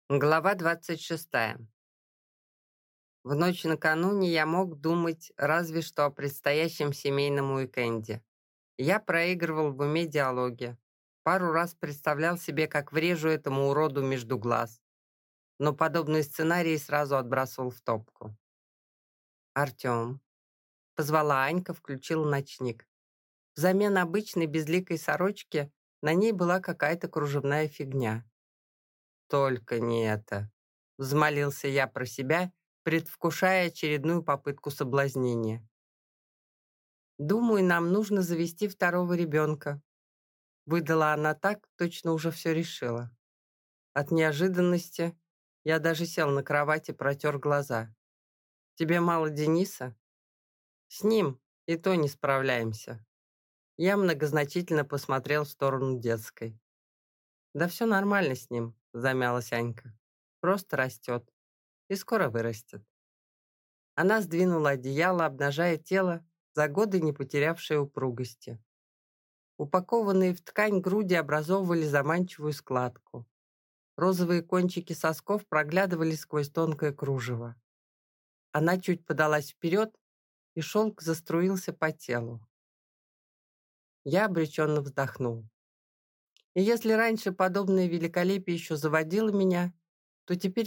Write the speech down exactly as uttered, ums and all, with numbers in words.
Глава двадцать шестая. В ночь накануне я мог думать разве что о предстоящем семейном уикенде. Я проигрывал в уме диалоги. Пару раз представлял себе, как врежу этому уроду между глаз. Но подобные сценарии сразу отбрасывал в топку. «Артем», — позвала Анька, включила ночник. Взамен обычной безликой сорочки на ней была какая-то кружевная фигня. «Только не это», — взмолился я про себя, предвкушая очередную попытку соблазнения. «Думаю, нам нужно завести второго ребенка», — выдала она так, точно уже все решила. От неожиданности я даже сел на кровати и протер глаза. «Тебе мало Дениса?» «С ним и то не справляемся». Я многозначительно посмотрел в сторону детской. «Да все нормально с ним», — замялась Анька. «Просто растет. И скоро вырастет». Она сдвинула одеяло, обнажая тело, за годы не потерявшее упругости. Упакованные в ткань груди образовывали заманчивую складку. Розовые кончики сосков проглядывали сквозь тонкое кружево. Она чуть подалась вперед, и шелк заструился по телу. Я обреченно вздохнул. И если раньше подобное великолепие еще заводило меня, то теперь